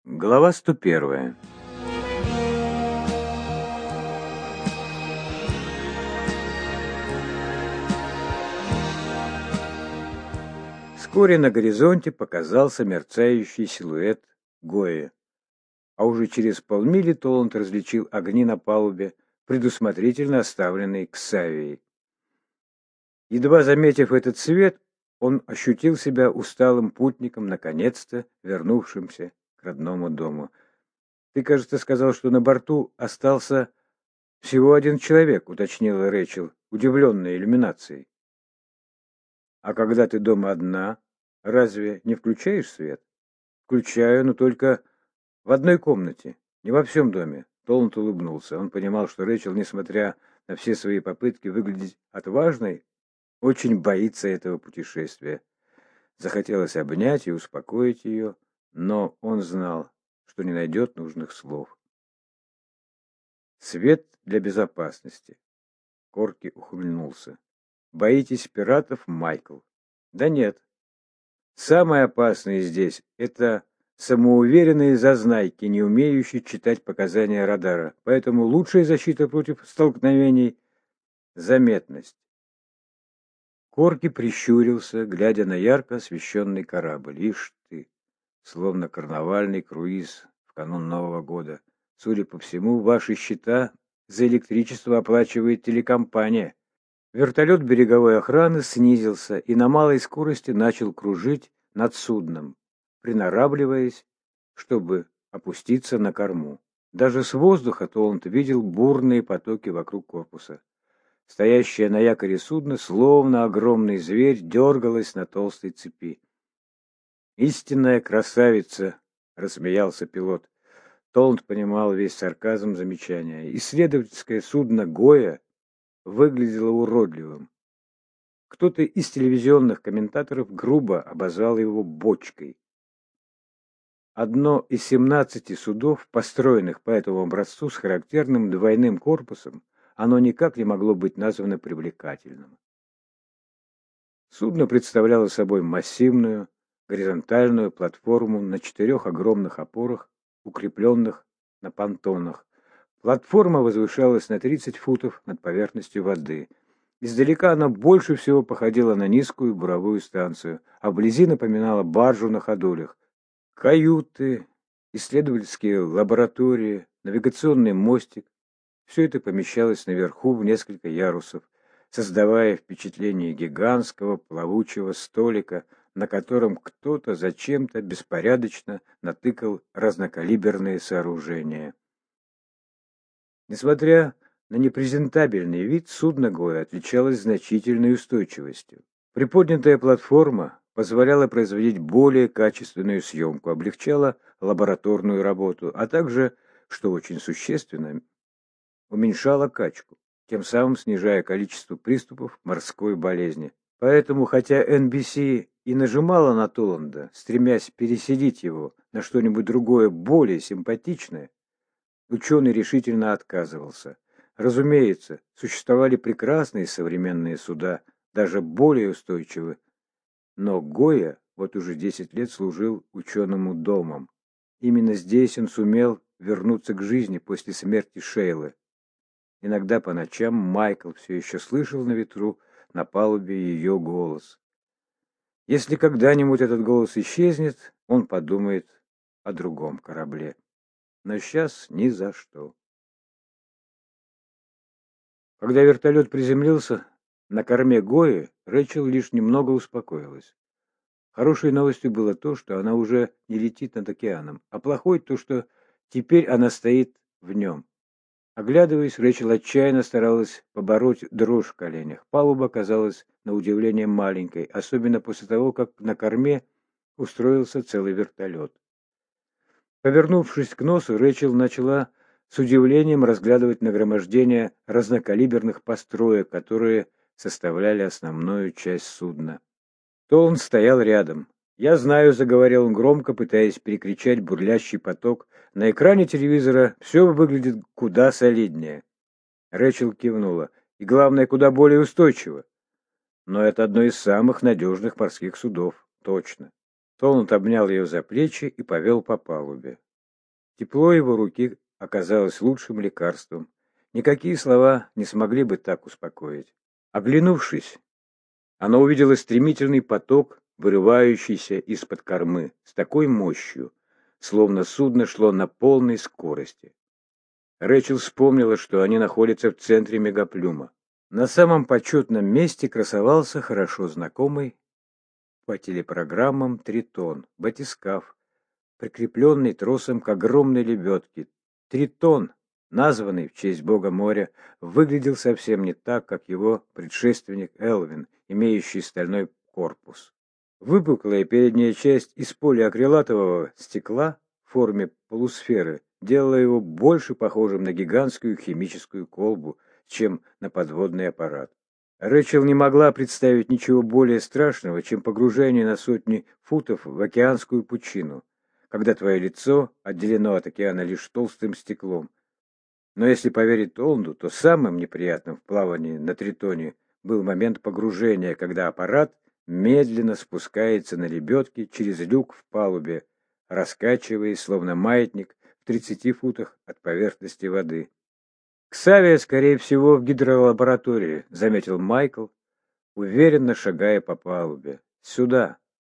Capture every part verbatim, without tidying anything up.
Глава сто первая. Вскоре на горизонте показался мерцающий силуэт Гои, а уже через полмили Толланд различил огни на палубе, предусмотрительно оставленной Ксавией. Едва заметив этот свет, он ощутил себя усталым путником, наконец-то вернувшимся к родному дому. «Ты, кажется, сказал, что на борту остался всего один человек», — уточнила Рэйчел, удивленная иллюминацией. «А когда ты дома одна, разве не включаешь свет?» «Включаю, но только в одной комнате, не во всем доме». Толланд улыбнулся. Он понимал, что Рэйчел, несмотря на все свои попытки выглядеть отважной, очень боится этого путешествия. Захотелось обнять и успокоить ее, но он знал, что не найдет нужных слов. «Свет для безопасности». Корки ухмыльнулся. «Боитесь пиратов, Майкл?» «Да нет. Самое опасное здесь — это самоуверенные зазнайки, не умеющие читать показания радара. Поэтому лучшая защита против столкновений — заметность». Корки прищурился, глядя на ярко освещенный корабль. «Ишь ты, словно карнавальный круиз в канун Нового года. Судя по всему, ваши счета за электричество оплачивает телекомпания». Вертолет береговой охраны снизился и на малой скорости начал кружить над судном, приноравливаясь, чтобы опуститься на корму. Даже с воздуха Толланд видел бурные потоки вокруг корпуса. Стоящее на якоре судно, словно огромный зверь, дергалось на толстой цепи. «Истинная красавица!» — рассмеялся пилот. Толланд понимал весь сарказм замечания. Исследовательское судно «Гоя» выглядело уродливым. Кто-то из телевизионных комментаторов грубо обозвал его «бочкой». Одно из семнадцати судов, построенных по этому образцу с характерным двойным корпусом, оно никак не могло быть названо привлекательным. Судно представляло собой массивную горизонтальную платформу на четырех огромных опорах, укрепленных на понтонах. Платформа возвышалась на тридцать футов над поверхностью воды. Издалека она больше всего походила на низкую буровую станцию, а вблизи напоминала баржу на ходулях. Каюты, исследовательские лаборатории, навигационный мостик — все это помещалось наверху в несколько ярусов, создавая впечатление гигантского плавучего столика, на котором кто-то зачем-то беспорядочно натыкал разнокалиберные сооружения. Несмотря на непрезентабельный вид, судно Гоя отличалось значительной устойчивостью. Приподнятая платформа позволяла производить более качественную съемку, облегчала лабораторную работу, а также, что очень существенно, уменьшала качку, тем самым снижая количество приступов морской болезни. Поэтому, хотя эн би си и нажимала на Толланда, стремясь переселить его на что-нибудь другое, более симпатичное, ученый решительно отказывался. Разумеется, существовали прекрасные современные суда, даже более устойчивые, но Гоя вот уже десять лет служил ученому домом. Именно здесь он сумел вернуться к жизни после смерти Шейлы. Иногда по ночам Майкл все еще слышал на ветру на палубе ее голос. Если когда-нибудь этот голос исчезнет, он подумает о другом корабле. Но сейчас ни за что. Когда вертолет приземлился на корме Гои, Рэйчел лишь немного успокоилась. Хорошей новостью было то, что она уже не летит над океаном, а плохой то, что теперь она стоит в нем. Оглядываясь, Рэйчел отчаянно старалась побороть дрожь в коленях. Палуба казалась на удивление маленькой, особенно после того, как на корме устроился целый вертолет. Повернувшись к носу, Рэйчел начала с удивлением разглядывать нагромождение разнокалиберных построек, которые составляли основную часть судна. Толланд стоял рядом. «Я знаю», — заговорил он громко, пытаясь перекричать бурлящий поток. «На экране телевизора все выглядит куда солиднее». Рэйчел кивнула. «И главное, куда более устойчиво. Но это одно из самых надежных морских судов. Точно». Толланд обнял ее за плечи и повел по палубе. Тепло его руки оказалось лучшим лекарством. Никакие слова не смогли бы так успокоить. Оглянувшись, она увидела стремительный поток, вырывающийся из-под кормы, с такой мощью, словно судно шло на полной скорости. Рэчел вспомнила, что они находятся в центре мегаплюма. На самом почетном месте красовался хорошо знакомый по телепрограммам тритон, батискаф, прикрепленный тросом к огромной лебедке. Тритон, названный в честь бога моря, выглядел совсем не так, как его предшественник Элвин, имеющий стальной корпус. Выпуклая передняя часть из полиакрилатового стекла в форме полусферы делала его больше похожим на гигантскую химическую колбу, чем на подводный аппарат. Рэчел не могла представить ничего более страшного, чем погружение на сотни футов в океанскую пучину, когда твое лицо отделено от океана лишь толстым стеклом. Но если поверить Толнду, то самым неприятным в плавании на Тритоне был момент погружения, когда аппарат медленно спускается на лебедке через люк в палубе, раскачиваясь, словно маятник, в тридцати футах от поверхности воды. «Ксавия, скорее всего, в гидролаборатории», — заметил Майкл, уверенно шагая по палубе. «Сюда».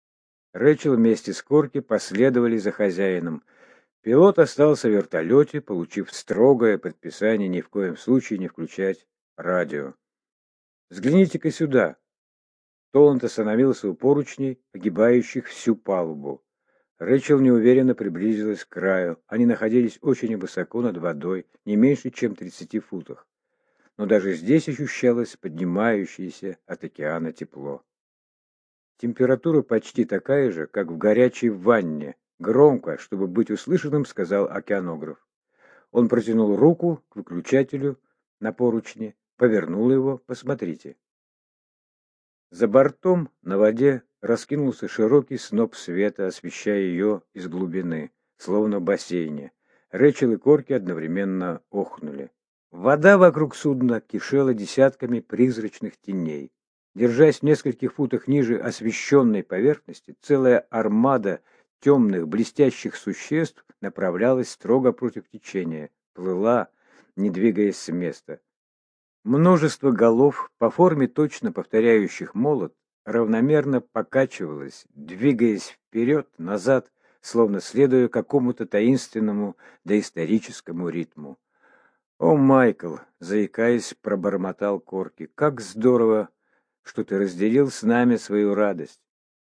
Рэчел вместе с Корки последовали за хозяином. Пилот остался в вертолете, получив строгое предписание ни в коем случае не включать радио. «Взгляните-ка сюда». Толланд остановился у поручней, огибающих всю палубу. Рэчел неуверенно приблизилась к краю. Они находились очень высоко над водой, не меньше, чем в тридцати футах. Но даже здесь ощущалось поднимающееся от океана тепло. Температура почти такая же, как в горячей ванне. Громко, чтобы быть услышанным, сказал океанограф. Он протянул руку к выключателю на поручне, повернул его. Посмотрите. За бортом на воде раскинулся широкий сноп света, освещая ее из глубины, словно в бассейне. Рэчел и Корки одновременно охнули. Вода вокруг судна кишела десятками призрачных теней. Держась в нескольких футах ниже освещенной поверхности, целая армада темных блестящих существ направлялась строго против течения, плыла, не двигаясь с места. Множество голов, по форме точно повторяющих молот, равномерно покачивалось, двигаясь вперед, назад, словно следуя какому-то таинственному доисторическому ритму. «О, Майкл!» — заикаясь, пробормотал Корки. «Как здорово, что ты разделил с нами свою радость!»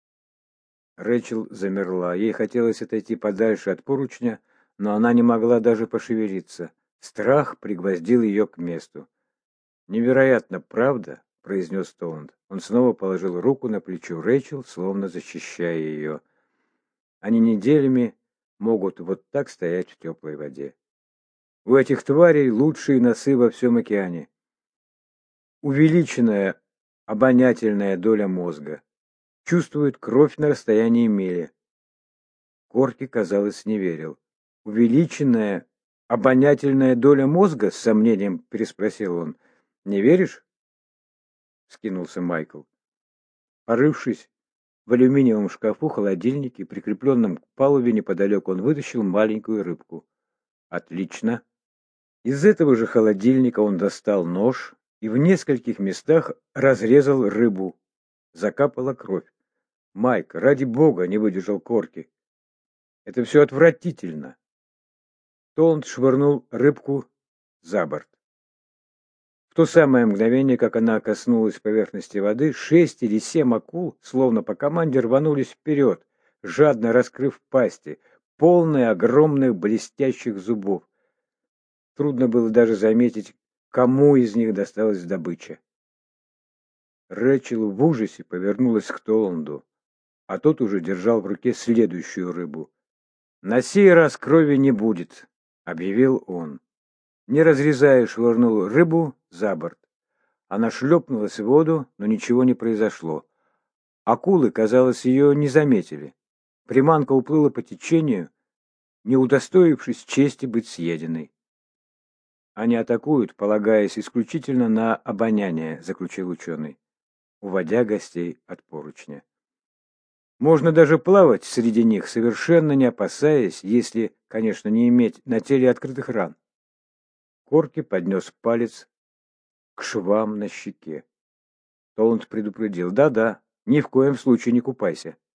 Рэчел замерла. Ей хотелось отойти подальше от поручня, но она не могла даже пошевелиться. Страх пригвоздил ее к месту. «Невероятно, правда?» — произнес Толланд. Он снова положил руку на плечо Рэчел, словно защищая ее. «Они неделями могут вот так стоять в теплой воде. У этих тварей лучшие носы во всем океане. Увеличенная обонятельная доля мозга. Чувствуют кровь на расстоянии мили». Корки, казалось, не верил. «Увеличенная обонятельная доля мозга?» — с сомнением переспросил он. «Не веришь?» — вскинулся Майкл. Порывшись в алюминиевом шкафу-холодильнике, прикрепленном к палубе неподалеку, он вытащил маленькую рыбку. «Отлично!» Из этого же холодильника он достал нож и в нескольких местах разрезал рыбу. Закапала кровь. «Майк, ради бога!» — не выдержал Корки. «Это все отвратительно!» Толланд швырнул рыбку за борт. В то самое мгновение, как она коснулась поверхности воды, шесть или семь акул, словно по команде, рванулись вперед, жадно раскрыв пасти, полные огромных блестящих зубов. Трудно было даже заметить, кому из них досталась добыча. Рэчел в ужасе повернулась к Толланду, а тот уже держал в руке следующую рыбу. «На сей раз крови не будет», — объявил он. Не разрезая, швырнул рыбу за борт. Она шлепнулась в воду, но ничего не произошло. Акулы, казалось, ее не заметили. Приманка уплыла по течению, не удостоившись чести быть съеденной. «Они атакуют, полагаясь исключительно на обоняние», — заключил ученый, уводя гостей от поручня. «Можно даже плавать среди них, совершенно не опасаясь, если конечно, не иметь на теле открытых ран. Корки поднес палец к швам на щеке. Толланд предупредил: «Да-да, ни в коем случае не купайся.